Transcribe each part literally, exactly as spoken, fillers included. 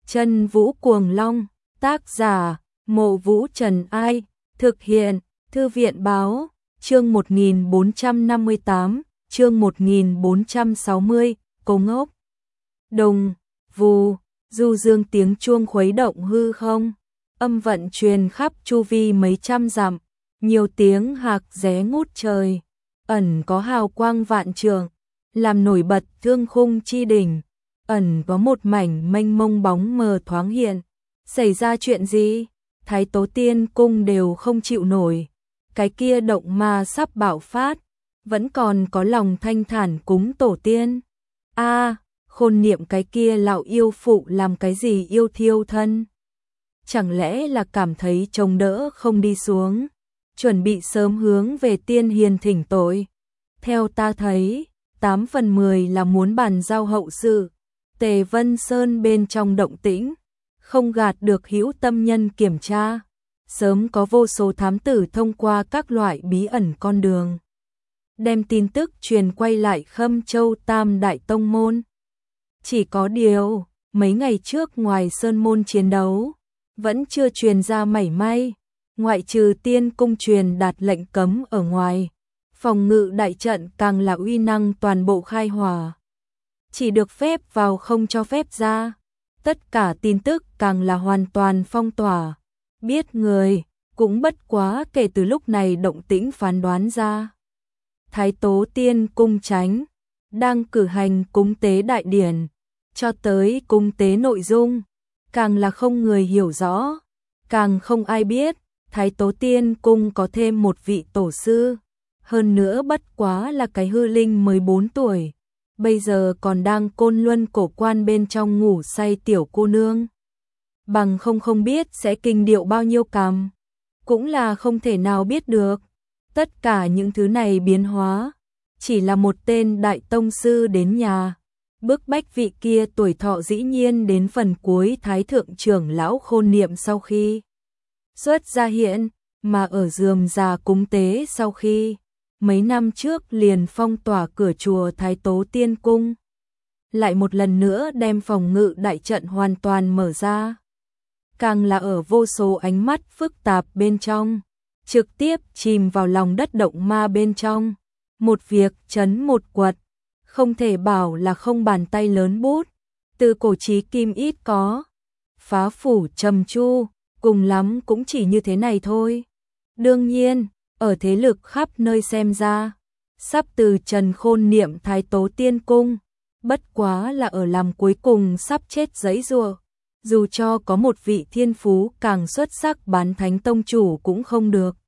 Chân Vũ Cuồng Long, tác giả, Mộ Vũ Trần Ai, thực hiện, Thư viện Báo, chương một nghìn bốn trăm năm mươi tám, chương một nghìn bốn trăm sáu mươi, Cô Ngốc. Đồng, vù, du dương tiếng chuông khuấy động hư không, âm vận truyền khắp chu vi mấy trăm dặm, nhiều tiếng hạc ré ngút trời, ẩn có hào quang vạn trượng, làm nổi bật thương khung chi đỉnh, ẩn có một mảnh mênh mông bóng mờ thoáng hiện. Xảy ra chuyện gì? Thái Tố Tiên Cung đều không chịu nổi, cái kia động ma sắp bạo phát, vẫn còn có lòng thanh thản cúng tổ tiên. A, Khôn Niệm cái kia lão yêu phụ làm cái gì yêu thiêu thân? Chẳng lẽ là cảm thấy chống đỡ không đi xuống, chuẩn bị sớm hướng về tiên hiền thỉnh tội? Theo ta thấy, tám phần mười là muốn bàn giao hậu sự. Tề Vân Sơn bên trong động tĩnh, không gạt được hữu tâm nhân kiểm tra, sớm có vô số thám tử thông qua các loại bí ẩn con đường, đem tin tức truyền quay lại Khâm Châu Tam Đại Tông Môn. Chỉ có điều, mấy ngày trước ngoài Sơn Môn chiến đấu, vẫn chưa truyền ra mảy may, ngoại trừ Tiên Cung truyền đạt lệnh cấm ở ngoài, phòng ngự đại trận càng là uy năng toàn bộ khai hỏa. Chỉ được phép vào không cho phép ra, tất cả tin tức càng là hoàn toàn phong tỏa, biết người, cũng bất quá kể từ lúc này động tĩnh phán đoán ra. Thái Tố Tiên Cung Chánh đang cử hành cúng tế đại điển, cho tới cúng tế nội dung, càng là không người hiểu rõ, càng không ai biết, Thái Tố Tiên Cung có thêm một vị tổ sư, hơn nữa bất quá là cái hư linh mới bốn tuổi. Bây giờ còn đang Côn Luân cổ quan bên trong ngủ say tiểu cô nương. Bằng không không biết sẽ kinh điệu bao nhiêu cằm, cũng là không thể nào biết được. Tất cả những thứ này biến hóa, chỉ là một tên đại tông sư đến nhà, bức bách vị kia tuổi thọ dĩ nhiên đến phần cuối Thái Thượng trưởng lão Khôn Niệm sau khi xuất ra hiện, mà ở rườm rà cúng tế sau khi mấy năm trước liền phong tỏa cửa chùa Thái Tố Tiên Cung, lại một lần nữa đem phòng ngự đại trận hoàn toàn mở ra, càng là ở vô số ánh mắt phức tạp bên trong, trực tiếp chìm vào lòng đất động ma bên trong. Một việc chấn một quật, không thể bảo là không bàn tay lớn bút, từ cổ chí kim ít có, phá phủ trầm chu, cùng lắm cũng chỉ như thế này thôi. Đương nhiên, ở thế lực khắp nơi xem ra, sắp từ trần Khôn Niệm Thái Tố Tiên Cung, bất quá là ở làm cuối cùng sắp chết giãy giụa, dù cho có một vị thiên phú càng xuất sắc bán thánh tông chủ cũng không được.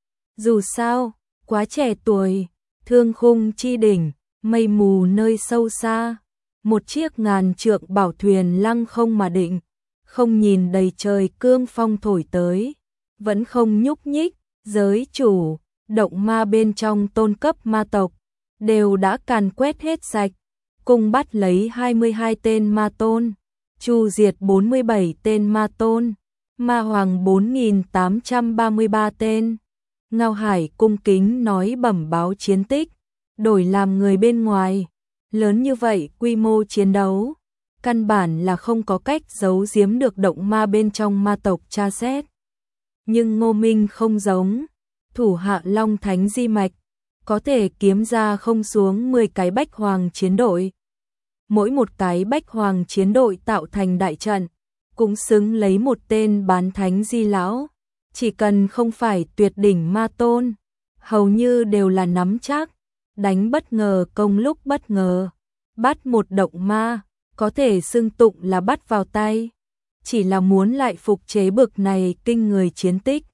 Dù sao, quá trẻ tuổi, thương khung chi đỉnh, mây mù nơi sâu xa, một chiếc ngàn trượng bảo thuyền lăng không mà định, không nhìn đầy trời cương phong thổi tới, vẫn không nhúc nhích. Giới chủ, động ma bên trong tôn cấp ma tộc, đều đã càn quét hết sạch, cùng bắt lấy hai mươi hai tên ma tôn, chu diệt bốn mươi bảy tên ma tôn, ma hoàng bốn nghìn tám trăm ba mươi ba tên. Ngao Hải cung kính nói bẩm báo chiến tích, đổi làm người bên ngoài, lớn như vậy quy mô chiến đấu, căn bản là không có cách giấu giếm được động ma bên trong ma tộc tra xét. Nhưng Ngô Minh không giống, thủ hạ Long Thánh Di Mạch, có thể kiếm ra không xuống mười cái bách hoàng chiến đội. Mỗi một cái bách hoàng chiến đội tạo thành đại trận, cũng xứng lấy một tên bán thánh Di Lão. Chỉ cần không phải tuyệt đỉnh ma tôn, hầu như đều là nắm chắc, đánh bất ngờ công lúc bất ngờ. Bắt một động ma, có thể xưng tụng là bắt vào tay. Chỉ là muốn lại phục chế bực này kinh người chiến tích,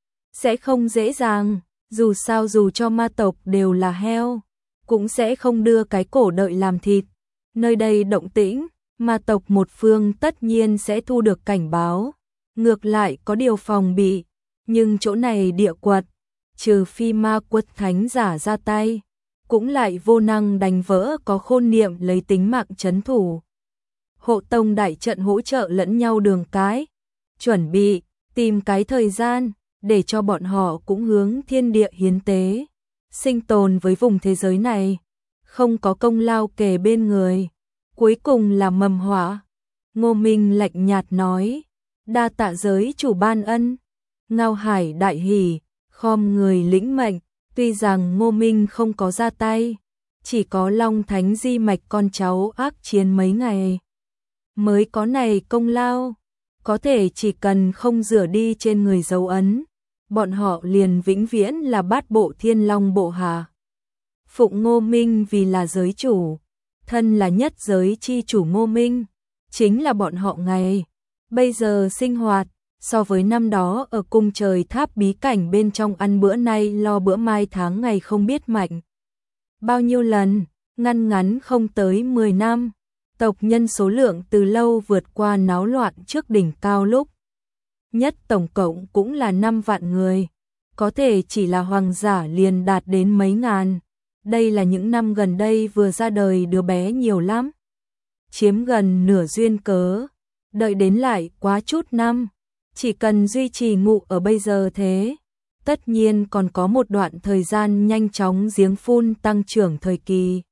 sẽ không dễ dàng, dù sao dù cho ma tộc đều là heo, cũng sẽ không đưa cái cổ đợi làm thịt. Nơi đây động tĩnh, ma tộc một phương tất nhiên sẽ thu được cảnh báo, ngược lại có điều phòng bị, nhưng chỗ này địa quật, trừ phi ma quật thánh giả ra tay, cũng lại vô năng đánh vỡ có Khôn Niệm lấy tính mạng trấn thủ. Hộ tông đại trận hỗ trợ lẫn nhau đường cái, chuẩn bị, tìm cái thời gian, để cho bọn họ cũng hướng thiên địa hiến tế, sinh tồn với vùng thế giới này, không có công lao kề bên người, cuối cùng là mầm họa. Ngô Minh lạnh nhạt nói, đa tạ giới chủ ban ân. Ngao Hải đại hỉ, khom người lĩnh mệnh, tuy rằng Ngô Minh không có ra tay, chỉ có Long Thánh di mạch con cháu ác chiến mấy ngày mới có này công lao, có thể chỉ cần không rửa đi trên người dấu ấn, bọn họ liền vĩnh viễn là bát bộ thiên long bộ hạ. Phụng Ngô Minh vì là giới chủ, thân là nhất giới chi chủ Ngô Minh, chính là bọn họ ngày bây giờ sinh hoạt, so với năm đó ở cung trời tháp bí cảnh bên trong ăn bữa nay lo bữa mai tháng ngày không biết mạnh bao nhiêu lần, ngăn ngắn không tới mười năm. Tộc nhân số lượng từ lâu vượt qua náo loạn trước đỉnh cao lúc nhất tổng cộng cũng là năm vạn người, có thể chỉ là hoàng giả liền đạt đến mấy ngàn. Đây là những năm gần đây vừa ra đời đứa bé nhiều lắm, chiếm gần nửa duyên cớ, đợi đến lại quá chút năm, chỉ cần duy trì ngụ ở bây giờ thế, tất nhiên còn có một đoạn thời gian nhanh chóng giếng phun tăng trưởng thời kỳ.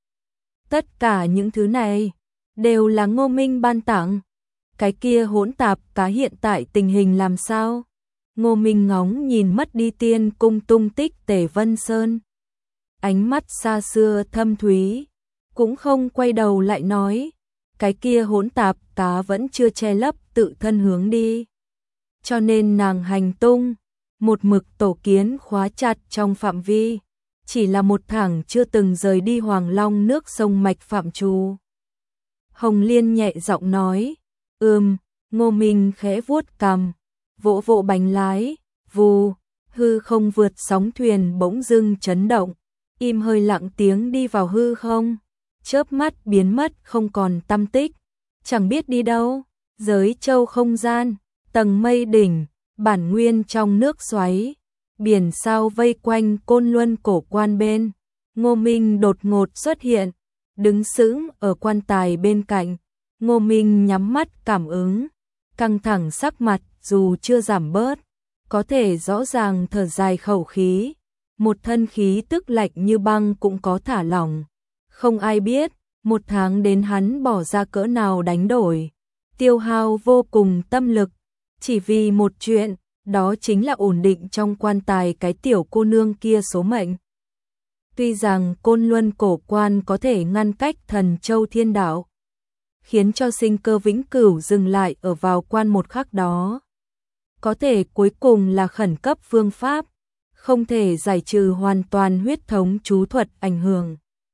Tất cả những thứ này đều là Ngô Minh ban tặng. Cái kia hỗn tạp cá hiện tại tình hình làm sao? Ngô Minh ngóng nhìn mất đi tiên cung tung tích Tề Vân Sơn. Ánh mắt xa xưa thâm thúy, cũng không quay đầu lại nói, cái kia hỗn tạp cá vẫn chưa che lấp tự thân hướng đi. Cho nên nàng hành tung, một mực tổ kiến khóa chặt trong phạm vi, chỉ là một thẳng chưa từng rời đi Hoàng Long nước sông mạch phạm trù. Hồng Liên nhẹ giọng nói, ừm, Ngô Minh khẽ vuốt cằm, vỗ vỗ bánh lái, vù, hư không vượt sóng thuyền bỗng dưng chấn động, im hơi lặng tiếng đi vào hư không, chớp mắt biến mất không còn tăm tích, chẳng biết đi đâu. Giới châu không gian, tầng mây đỉnh, bản nguyên trong nước xoáy, biển sao vây quanh Côn Luân cổ quan bên. Ngô Minh đột ngột xuất hiện, đứng sững ở quan tài bên cạnh. Ngô Minh nhắm mắt cảm ứng, căng thẳng sắc mặt dù chưa giảm bớt, có thể rõ ràng thở dài khẩu khí, một thân khí tức lạnh như băng cũng có thả lỏng. Không ai biết, một tháng đến hắn bỏ ra cỡ nào đánh đổi, tiêu hao vô cùng tâm lực, chỉ vì một chuyện, đó chính là ổn định trong quan tài cái tiểu cô nương kia số mệnh. Tuy rằng Côn Luân cổ quan có thể ngăn cách Thần Châu Thiên Đạo, khiến cho sinh cơ vĩnh cửu dừng lại ở vào quan một khắc đó, có thể cuối cùng là khẩn cấp phương pháp, không thể giải trừ hoàn toàn huyết thống chú thuật ảnh hưởng.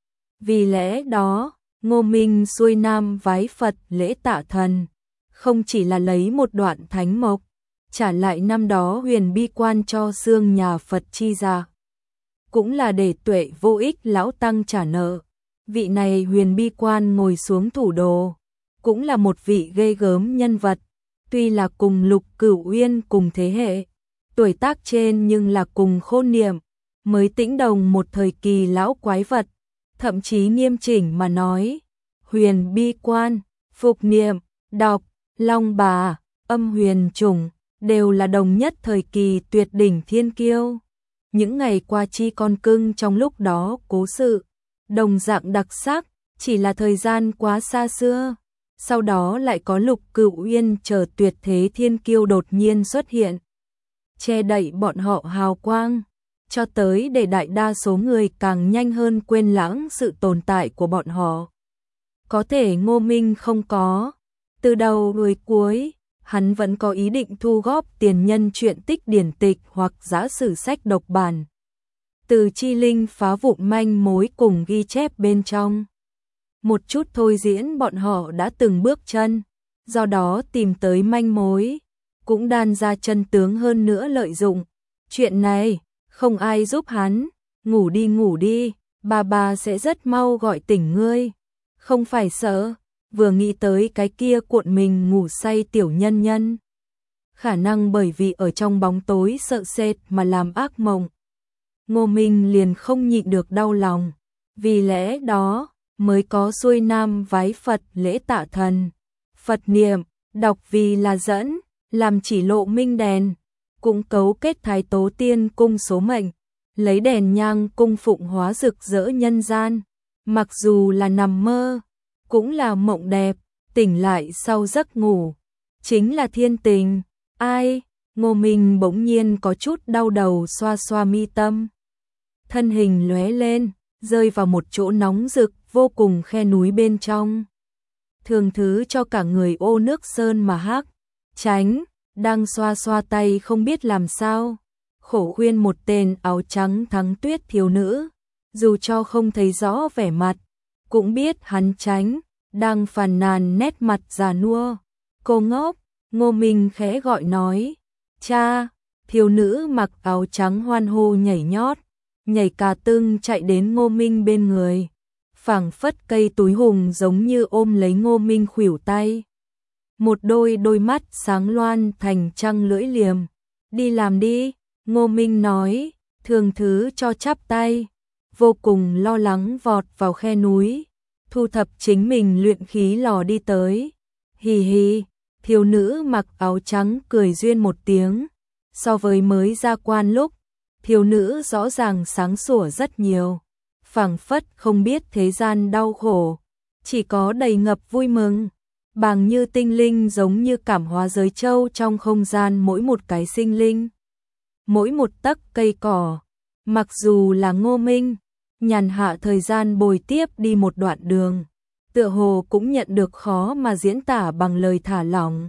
Vì lẽ đó, Ngô Minh xuôi nam vái Phật lễ tạ thần, không chỉ là lấy một đoạn thánh mộc, trả lại năm đó huyền bi quan cho xương nhà Phật chi ra, cũng là để tuệ vô ích lão tăng trả nợ. Vị này huyền bi quan ngồi xuống thủ đồ, cũng là một vị ghê gớm nhân vật, tuy là cùng Lục Cửu Uyên cùng thế hệ, tuổi tác trên nhưng là cùng khôn niệm, mới tĩnh đồng một thời kỳ lão quái vật, thậm chí nghiêm chỉnh mà nói, huyền bi quan, phục niệm, đọc, long bà, âm huyền trùng, đều là đồng nhất thời kỳ tuyệt đỉnh thiên kiêu. Những ngày qua chi con cưng trong lúc đó cố sự, đồng dạng đặc sắc, chỉ là thời gian quá xa xưa. Sau đó lại có Lục Cửu Uyên chờ tuyệt thế thiên kiêu đột nhiên xuất hiện, che đậy bọn họ hào quang, cho tới để đại đa số người càng nhanh hơn quên lãng sự tồn tại của bọn họ. Có thể Ngô Minh không có, từ đầu đến cuối, hắn vẫn có ý định thu góp tiền nhân truyện tích điển tịch hoặc giả sử sách độc bản, từ chi linh phá vụn manh mối cùng ghi chép bên trong. Một chút thôi diễn bọn họ đã từng bước chân, do đó tìm tới manh mối, cũng đan ra chân tướng hơn nữa lợi dụng. Chuyện này, không ai giúp hắn, ngủ đi ngủ đi, bà bà sẽ rất mau gọi tỉnh ngươi. Không phải sợ, vừa nghĩ tới cái kia cuộn mình ngủ say tiểu nhân nhân. Khả năng bởi vì ở trong bóng tối sợ sệt mà làm ác mộng. Ngô Minh liền không nhịn được đau lòng, vì lẽ đó mới có xuôi nam vái Phật lễ tạ thần, Phật niệm, đọc vì là dẫn, làm chỉ lộ minh đèn, cũng cấu kết Thái Tố Tiên cung số mệnh, lấy đèn nhang cung phụng hóa rực rỡ nhân gian, mặc dù là nằm mơ, cũng là mộng đẹp, tỉnh lại sau giấc ngủ, chính là thiên tình. Ai? Ngô Minh bỗng nhiên có chút đau đầu, xoa xoa mi tâm. Thân hình lóe lên, rơi vào một chỗ nóng rực vô cùng khe núi bên trong. Thường thứ cho cả người ô nước sơn mà hắc, tránh, đang xoa xoa tay không biết làm sao. Khổ khuyên một tên áo trắng thắng tuyết thiếu nữ, dù cho không thấy rõ vẻ mặt, cũng biết hắn tránh, đang phàn nàn nét mặt già nua. Cô ngốc, Ngô Minh khẽ gọi nói, cha. Thiếu nữ mặc áo trắng hoan hô nhảy nhót, nhảy cà tưng chạy đến Ngô Minh bên người, phảng phất cây túi hùng giống như ôm lấy Ngô Minh khuỷu tay. Một đôi đôi mắt sáng loan thành trăng lưỡi liềm. Đi làm đi, Ngô Minh nói, thường thứ cho chắp tay, vô cùng lo lắng vọt vào khe núi, thu thập chính mình luyện khí lò đi tới. Hì hì, thiếu nữ mặc áo trắng cười duyên một tiếng, so với mới ra quan lúc, thiếu nữ rõ ràng sáng sủa rất nhiều, phảng phất không biết thế gian đau khổ, chỉ có đầy ngập vui mừng. Bàng như tinh linh giống như cảm hóa giới châu trong không gian mỗi một cái sinh linh, mỗi một tấc cây cỏ. Mặc dù là Ngô Minh, nhàn hạ thời gian bồi tiếp đi một đoạn đường, tựa hồ cũng nhận được khó mà diễn tả bằng lời thả lỏng.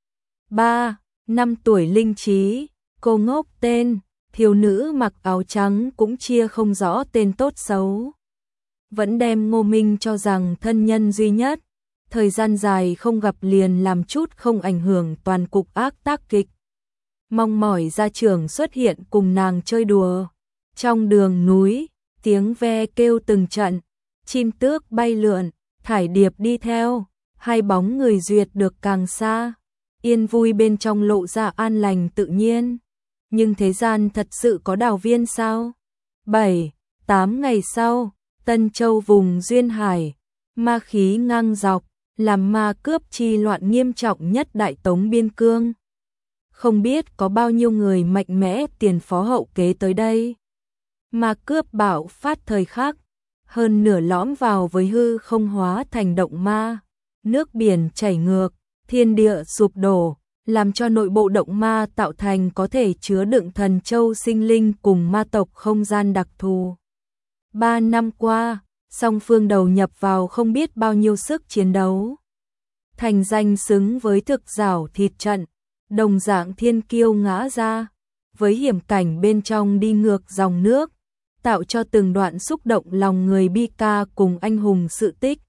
Ba, năm tuổi linh trí, cô ngốc tên, thiếu nữ mặc áo trắng cũng chia không rõ tên tốt xấu. Vẫn đem Ngô Minh cho rằng thân nhân duy nhất. Thời gian dài không gặp liền làm chút không ảnh hưởng toàn cục ác tác kịch. Mong mỏi gia trưởng xuất hiện cùng nàng chơi đùa. Trong đường núi, tiếng ve kêu từng trận, chim tước bay lượn, thải điệp đi theo, hai bóng người duyệt được càng xa. Yên vui bên trong lộ ra an lành tự nhiên. Nhưng thế gian thật sự có đào viên sao? Bảy, tám ngày sau, Tân Châu vùng Duyên Hải, ma khí ngang dọc, làm ma cướp chi loạn nghiêm trọng nhất Đại Tống biên cương. Không biết có bao nhiêu người mạnh mẽ tiền phó hậu kế tới đây. Ma cướp bạo phát thời khắc, hơn nửa lõm vào với hư không hóa thành động ma. Nước biển chảy ngược, thiên địa sụp đổ, làm cho nội bộ động ma tạo thành có thể chứa đựng thần châu sinh linh cùng ma tộc không gian đặc thù. Ba năm qua, song phương đầu nhập vào không biết bao nhiêu sức chiến đấu. Thành danh xứng với thực giảo thịt trận, đồng dạng thiên kiêu ngã ra, với hiểm cảnh bên trong đi ngược dòng nước, tạo cho từng đoạn xúc động lòng người bi ca cùng anh hùng sự tích.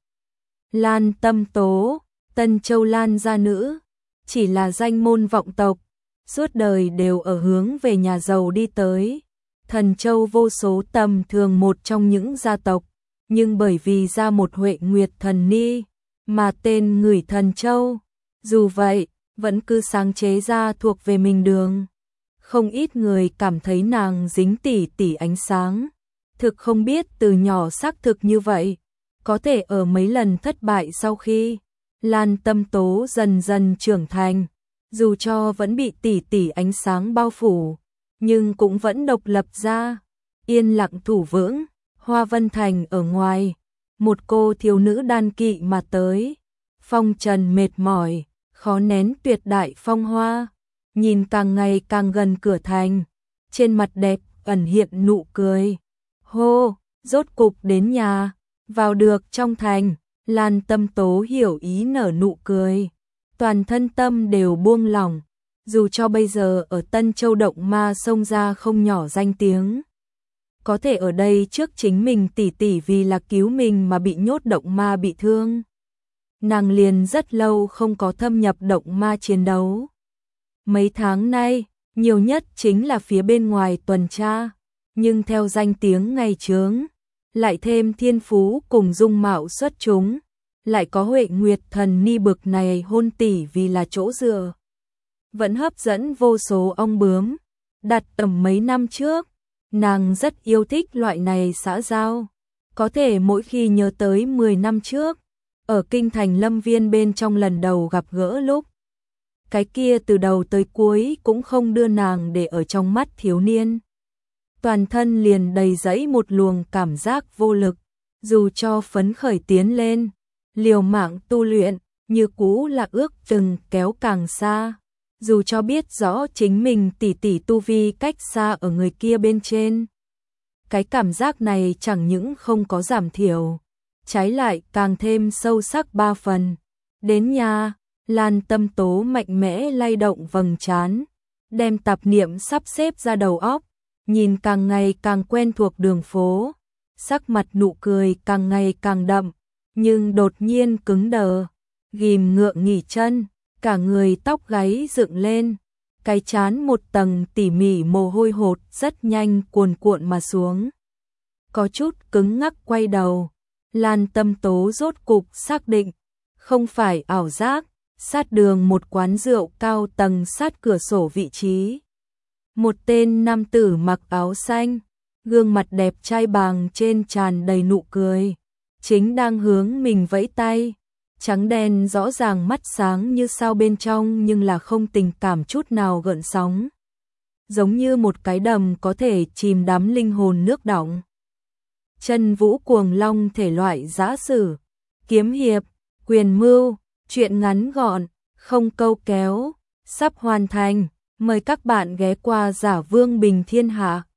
Lan Tâm Tố, Tân Châu Lan gia nữ, chỉ là danh môn vọng tộc, suốt đời đều ở hướng về nhà giàu đi tới. Thần Châu vô số tầm thường một trong những gia tộc, nhưng bởi vì ra một Huệ Nguyệt thần ni, mà tên ngửi Thần Châu. Dù vậy, vẫn cứ sáng chế ra thuộc về mình đường. Không ít người cảm thấy nàng dính tỉ tỉ ánh sáng. Thực không biết từ nhỏ xác thực như vậy, có thể ở mấy lần thất bại sau khi Lan Tâm Tố dần dần trưởng thành, dù cho vẫn bị tỉ tỉ ánh sáng bao phủ, nhưng cũng vẫn độc lập ra, yên lặng thủ vững. Hoa Vân Thành ở ngoài, một cô thiếu nữ đan kỵ mà tới, phong trần mệt mỏi, khó nén tuyệt đại phong hoa, nhìn càng ngày càng gần cửa thành, trên mặt đẹp ẩn hiện nụ cười. Hô, rốt cục đến nhà, vào được trong thành, Lan Tâm Tố hiểu ý nở nụ cười, toàn thân tâm đều buông lỏng, dù cho bây giờ ở Tân Châu động ma xông ra không nhỏ danh tiếng. Có thể ở đây trước chính mình tỷ tỷ vì là cứu mình mà bị nhốt động ma bị thương. Nàng liền rất lâu không có thâm nhập động ma chiến đấu. Mấy tháng nay, nhiều nhất chính là phía bên ngoài tuần tra, nhưng theo danh tiếng ngày chướng, lại thêm thiên phú cùng dung mạo xuất chúng, lại có Huệ Nguyệt thần ni bực này hôn tỷ vì là chỗ dựa, vẫn hấp dẫn vô số ong bướm. Đặt tầm mấy năm trước, nàng rất yêu thích loại này xã giao, có thể mỗi khi nhớ tới mười năm trước, ở kinh thành Lâm Viên bên trong lần đầu gặp gỡ lúc, cái kia từ đầu tới cuối cũng không đưa nàng để ở trong mắt thiếu niên. Toàn thân liền đầy dẫy một luồng cảm giác vô lực, dù cho phấn khởi tiến lên, liều mạng tu luyện, như cũ là ước chừng kéo càng xa. Dù cho biết rõ chính mình tỷ tỷ tu vi cách xa ở người kia bên trên. Cái cảm giác này chẳng những không có giảm thiểu, trái lại càng thêm sâu sắc ba phần. Đến nhà, Lan Tâm Tố mạnh mẽ lay động vầng trán, đem tạp niệm sắp xếp ra đầu óc, nhìn càng ngày càng quen thuộc đường phố, sắc mặt nụ cười càng ngày càng đậm, nhưng đột nhiên cứng đờ, ghim ngượng nghỉ chân, cả người tóc gáy dựng lên, cái trán một tầng tỉ mỉ mồ hôi hột rất nhanh cuồn cuộn mà xuống. Có chút cứng ngắc quay đầu, Lan Tâm Tố rốt cục xác định, không phải ảo giác, sát đường một quán rượu cao tầng sát cửa sổ vị trí. Một tên nam tử mặc áo xanh, gương mặt đẹp trai bàng trên tràn đầy nụ cười, chính đang hướng mình vẫy tay, trắng đen rõ ràng mắt sáng như sao bên trong nhưng là không tình cảm chút nào gợn sóng. Giống như một cái đầm có thể chìm đắm linh hồn nước đọng. Chân vũ cuồng long thể loại giã sử, kiếm hiệp, quyền mưu, truyện ngắn gọn, không câu kéo, sắp hoàn thành, mời các bạn ghé qua Giả Vương Bình Thiên Hạ.